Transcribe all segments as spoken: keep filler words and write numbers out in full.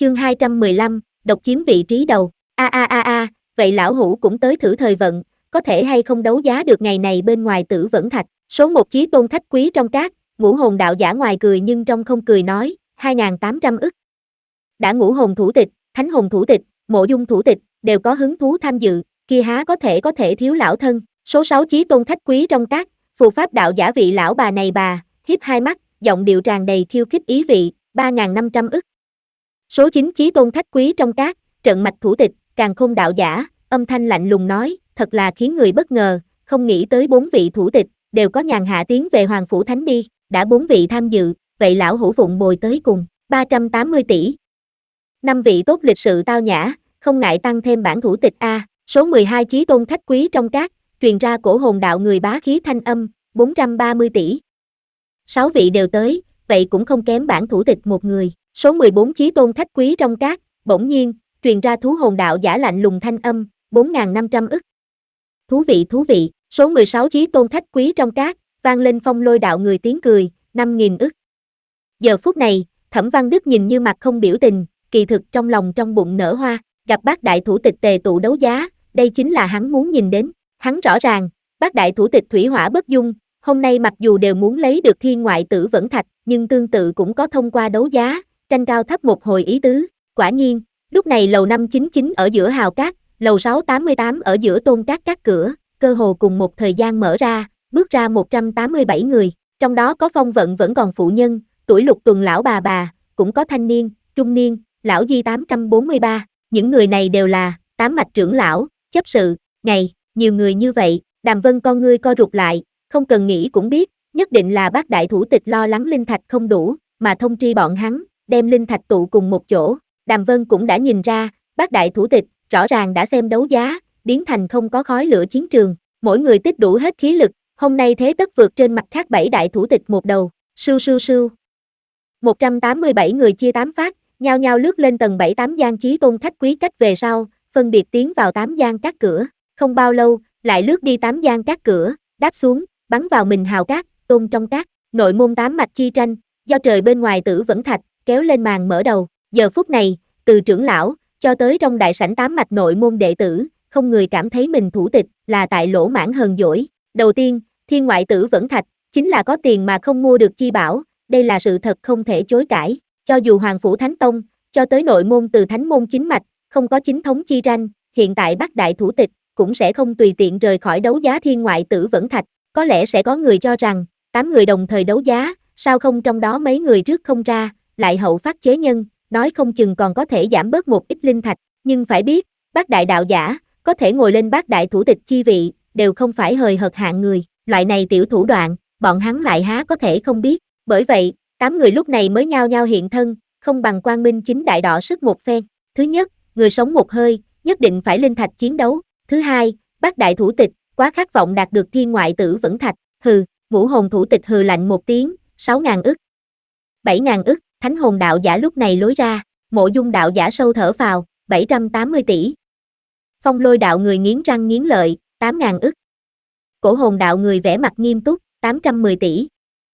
Chương hai trăm mười lăm, độc chiếm vị trí đầu. A a a a, vậy lão hủ cũng tới thử thời vận, có thể hay không đấu giá được ngày này bên ngoài Tử Vẫn Thạch. Số một chí tôn khách quý trong các, Ngũ Hồn đạo giả ngoài cười nhưng trong không cười nói, hai nghìn tám trăm ức. Đã Ngũ Hồn thủ tịch, Thánh Hồn thủ tịch, Mộ Dung thủ tịch, đều có hứng thú tham dự, kia há có thể có thể thiếu lão thân. Số sáu chí tôn khách quý trong các, Phù Pháp đạo giả vị lão bà này bà, hiếp hai mắt, giọng điệu tràn đầy khiêu khích ý vị, ba nghìn năm trăm ức. Số chín chí tôn khách quý trong các, Trận Mạch thủ tịch, Càn Khôn đạo giả, âm thanh lạnh lùng nói, thật là khiến người bất ngờ, không nghĩ tới bốn vị thủ tịch, đều có nhàn hạ tiến về Hoàng Phủ Thánh đi, đã bốn vị tham dự, vậy lão hủ phụng bồi tới cùng, ba trăm tám mươi tỷ. Năm vị tốt lịch sự tao nhã, không ngại tăng thêm bản thủ tịch A, số mười hai chí tôn khách quý trong các, truyền ra cổ hồn đạo người bá khí thanh âm, bốn trăm ba mươi tỷ. Sáu vị đều tới, vậy cũng không kém bản thủ tịch một người, số mười bốn chí tôn khách quý trong các, bỗng nhiên, truyền ra thú hồn đạo giả lạnh lùng thanh âm, bốn nghìn năm trăm ức. Thú vị thú vị, số mười sáu chí tôn khách quý trong các, vang lên phong lôi đạo người tiếng cười, năm nghìn ức. Giờ phút này, Thẩm Văn Đức nhìn như mặt không biểu tình, kỳ thực trong lòng trong bụng nở hoa, gặp bác đại thủ tịch tề tụ đấu giá, đây chính là hắn muốn nhìn đến, hắn rõ ràng, bác đại thủ tịch thủy hỏa bất dung, hôm nay mặc dù đều muốn lấy được thiên ngoại Tử Vẫn Thạch, nhưng tương tự cũng có thông qua đấu giá, tranh cao thấp một hồi ý tứ, quả nhiên, lúc này lầu năm chín chín ở giữa hào cát, lầu sáu tám mươi tám ở giữa tôn cát các cửa, cơ hồ cùng một thời gian mở ra, bước ra một trăm tám mươi bảy người, trong đó có phong vận vẫn còn phụ nhân, tuổi lục tuần lão bà bà, cũng có thanh niên, trung niên, lão di tám trăm bốn mươi ba, những người này đều là tám mạch trưởng lão, chấp sự, ngày, nhiều người như vậy, Đàm Vân con ngươi co rụt lại, không cần nghĩ cũng biết, nhất định là bác đại thủ tịch lo lắng linh thạch không đủ, mà thông tri bọn hắn, đem linh thạch tụ cùng một chỗ. Đàm Vân cũng đã nhìn ra, bác đại thủ tịch, rõ ràng đã xem đấu giá, biến thành không có khói lửa chiến trường, mỗi người tích đủ hết khí lực, hôm nay thế tất vượt trên mặt khác bảy đại thủ tịch một đầu, sưu sưu sưu. một trăm tám mươi bảy người chia tám phát, nhao nhao lướt lên tầng bảy tám gian chí tôn khách quý cách về sau, phân biệt tiến vào tám gian các cửa, không bao lâu, lại lướt đi tám gian các cửa, đáp xuống, bắn vào mình hào cát, tôn trong cát, nội môn tám mạch chi tranh, do trời bên ngoài Tử Vẫn Thạch, kéo lên màn mở đầu, giờ phút này, từ trưởng lão, cho tới trong đại sảnh tám mạch nội môn đệ tử, không người cảm thấy mình thủ tịch, là tại lỗ mãn hờn dỗi. Đầu tiên, thiên ngoại Tử Vẫn Thạch, chính là có tiền mà không mua được chi bảo, đây là sự thật không thể chối cãi, cho dù Hoàng Phủ Thánh Tông, cho tới nội môn từ thánh môn chính mạch, không có chính thống chi tranh, hiện tại bác đại thủ tịch, cũng sẽ không tùy tiện rời khỏi đấu giá thiên ngoại Tử Vẫn Thạch, có lẽ sẽ có người cho rằng, tám người đồng thời đấu giá, sao không trong đó mấy người trước không ra, lại hậu phát chế nhân, nói không chừng còn có thể giảm bớt một ít linh thạch, nhưng phải biết, bác đại đạo giả, có thể ngồi lên bác đại thủ tịch chi vị, đều không phải hời hợt hạng người, loại này tiểu thủ đoạn, bọn hắn lại há có thể không biết, bởi vậy, tám người lúc này mới nhao nhao hiện thân, không bằng Quang Minh chính đại đọ sức một phen. Thứ nhất, người sống một hơi, nhất định phải linh thạch chiến đấu. Thứ hai, bác đại thủ tịch, quá khát vọng đạt được thiên ngoại Tử Vẫn Thạch, hừ, Ngũ Hồn thủ tịch hừ lạnh một tiếng, sáu ngàn ức. bảy ngàn ức, Thánh Hồn đạo giả lúc này lối ra, Mộ Dung đạo giả sâu thở phào, bảy trăm tám mươi tỷ. Phong Lôi đạo người nghiến răng nghiến lợi, tám ngàn ức. Cổ Hồn đạo người vẻ mặt nghiêm túc, tám trăm mười tỷ.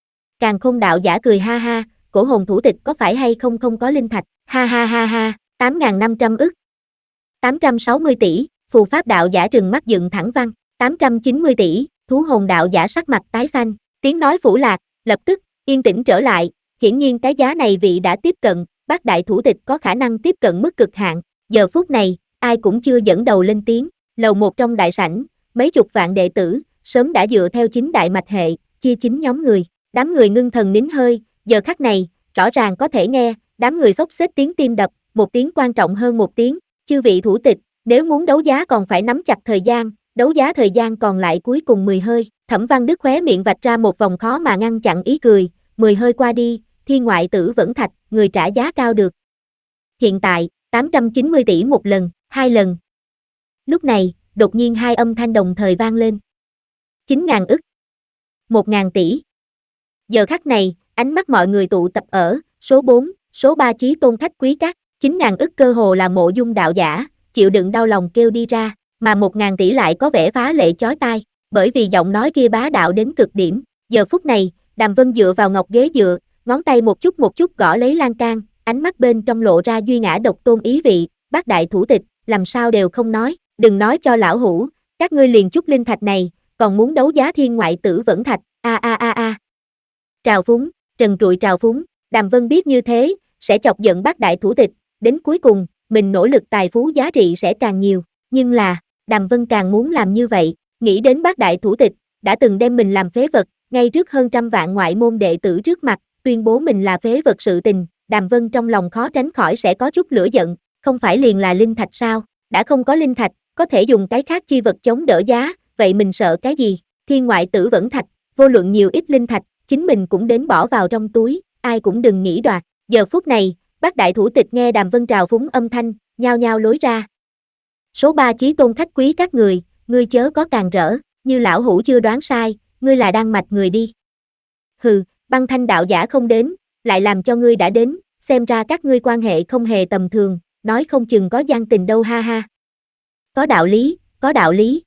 Càn Khôn đạo giả cười ha ha, Cổ Hồn thủ tịch có phải hay không không có linh thạch, ha ha ha ha, tám nghìn năm trăm ức. tám trăm sáu mươi tỷ, Phù Pháp đạo giả trừng mắt dựng thẳng văn, tám trăm chín mươi tỷ, Thú Hồn đạo giả sắc mặt tái xanh, tiếng nói phủ lạc, lập tức, yên tĩnh trở lại, hiển nhiên cái giá này vị đã tiếp cận, bác đại thủ tịch có khả năng tiếp cận mức cực hạn, giờ phút này, ai cũng chưa dẫn đầu lên tiếng, lầu một trong đại sảnh, mấy chục vạn đệ tử, sớm đã dựa theo chính đại mạch hệ, chia chín nhóm người, đám người ngưng thần nín hơi, giờ khắc này, rõ ràng có thể nghe, đám người xốc xếp tiếng tim đập, một tiếng quan trọng hơn một tiếng, chư vị thủ tịch, nếu muốn đấu giá còn phải nắm chặt thời gian, đấu giá thời gian còn lại cuối cùng mười hơi, Thẩm Văn Đức khóe miệng vạch ra một vòng khó mà ngăn chặn ý cười, mười hơi qua đi, thiên ngoại Tử Vẫn Thạch, người trả giá cao được. Hiện tại, tám trăm chín mươi tỷ một lần, hai lần. Lúc này, đột nhiên hai âm thanh đồng thời vang lên. chín ngàn ức. một ngàn tỷ. Giờ khắc này, ánh mắt mọi người tụ tập ở, số bốn, số ba chí tôn khách quý các, chín ngàn ức cơ hồ là Mộ Dung đạo giả, chịu đựng đau lòng kêu đi ra, mà một ngàn tỷ lại có vẻ phá lệ chói tai, bởi vì giọng nói kia bá đạo đến cực điểm. Giờ phút này, Đàm Vân dựa vào ngọc ghế dựa, ngón tay một chút một chút gõ lấy lan can, ánh mắt bên trong lộ ra duy ngã độc tôn ý vị, bác đại thủ tịch, làm sao đều không nói, đừng nói cho lão hủ, các ngươi liền chút linh thạch này, còn muốn đấu giá thiên ngoại tử vẫn thạch, a a a a. Trào phúng, trần trụi trào phúng, Đàm Vân biết như thế, sẽ chọc giận bác đại thủ tịch, đến cuối cùng, mình nỗ lực tài phú giá trị sẽ càng nhiều, nhưng là, Đàm Vân càng muốn làm như vậy, nghĩ đến bác đại thủ tịch, đã từng đem mình làm phế vật, ngay trước hơn trăm vạn ngoại môn đệ tử trước mặt, tuyên bố mình là phế vật sự tình, Đàm Vân trong lòng khó tránh khỏi sẽ có chút lửa giận, không phải liền là linh thạch sao, đã không có linh thạch, có thể dùng cái khác chi vật chống đỡ giá, vậy mình sợ cái gì, thiên ngoại tử vẫn thạch, vô luận nhiều ít linh thạch, chính mình cũng đến bỏ vào trong túi, ai cũng đừng nghĩ đoạt, giờ phút này, bác đại thủ tịch nghe Đàm Vân trào phúng âm thanh, nhao nhao lối ra. Số ba chí tôn khách quý các người, ngươi chớ có càng rỡ, như lão hủ chưa đoán sai, ngươi là Đan Mạch người đi. Hừ, Băng Thanh đạo giả không đến, lại làm cho ngươi đã đến, xem ra các ngươi quan hệ không hề tầm thường, nói không chừng có gian tình đâu ha ha. Có đạo lý, có đạo lý.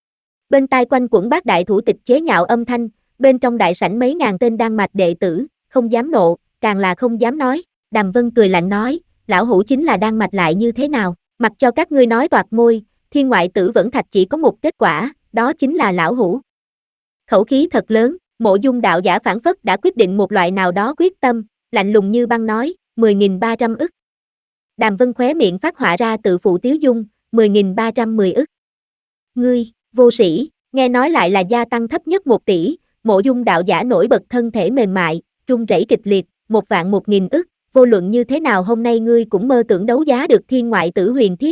Bên tai quanh quẩn bác đại thủ tịch chế nhạo âm thanh, bên trong đại sảnh mấy ngàn tên Đan Mạch đệ tử, không dám nộ, càng là không dám nói, Đàm Vân cười lạnh nói, lão hủ chính là Đan Mạch lại như thế nào, mặc cho các ngươi nói toạc môi, thiên ngoại tử vẫn thạch chỉ có một kết quả, đó chính là lão hủ. Khẩu khí thật lớn, Mộ Dung đạo giả phản phất đã quyết định một loại nào đó quyết tâm, lạnh lùng như băng nói, mười nghìn ba trăm ức. Đàm Vân khóe miệng phát họa ra tự phụ tiếu dung, mười nghìn ba trăm mười ức. Ngươi, vô sĩ, nghe nói lại là gia tăng thấp nhất một tỷ, Mộ Dung đạo giả nổi bật thân thể mềm mại, run rẩy kịch liệt, một vạn một nghìn ức, vô luận như thế nào hôm nay ngươi cũng mơ tưởng đấu giá được thiên ngoại tử huyền thiết.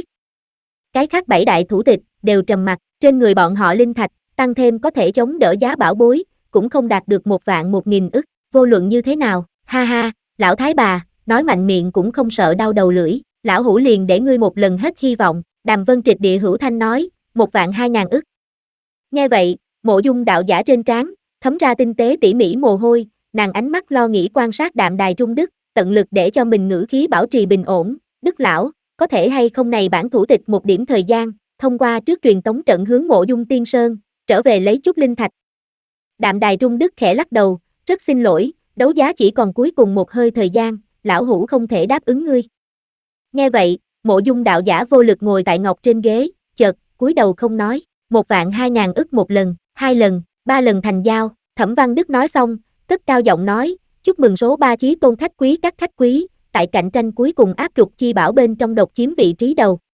Cái khác bảy đại thủ tịch, đều trầm mặt, trên người bọn họ linh thạch, tăng thêm có thể chống đỡ giá bảo bối, cũng không đạt được một vạn một nghìn ức, vô luận như thế nào, ha ha, lão thái bà, nói mạnh miệng cũng không sợ đau đầu lưỡi, lão hủ liền để ngươi một lần hết hy vọng, Đàm Vân triệt địa hữu thanh nói, một vạn hai ngàn ức. Nghe vậy, Mộ Dung đạo giả trên trán, thấm ra tinh tế tỉ mỉ mồ hôi, nàng ánh mắt lo nghĩ quan sát Đạm Đài Trung Đức, tận lực để cho mình ngữ khí bảo trì bình ổn, Đức lão, có thể hay không này bản thủ tịch một điểm thời gian, thông qua trước truyền tống trận hướng Mộ Dung Tiên Sơn, trở về lấy chút linh thạch. Đạm Đài Trung Đức khẽ lắc đầu, rất xin lỗi, đấu giá chỉ còn cuối cùng một hơi thời gian, lão hủ không thể đáp ứng ngươi. Nghe vậy, Mộ Dung đạo giả vô lực ngồi tại ngọc trên ghế, chợt, cúi đầu không nói, một vạn hai ngàn ức một lần, hai lần, ba lần thành giao, Thẩm Văn Đức nói xong, cất cao giọng nói, chúc mừng số ba chí tôn khách quý các khách quý, tại cạnh tranh cuối cùng áp trục chi bảo bên trong độc chiếm vị trí đầu.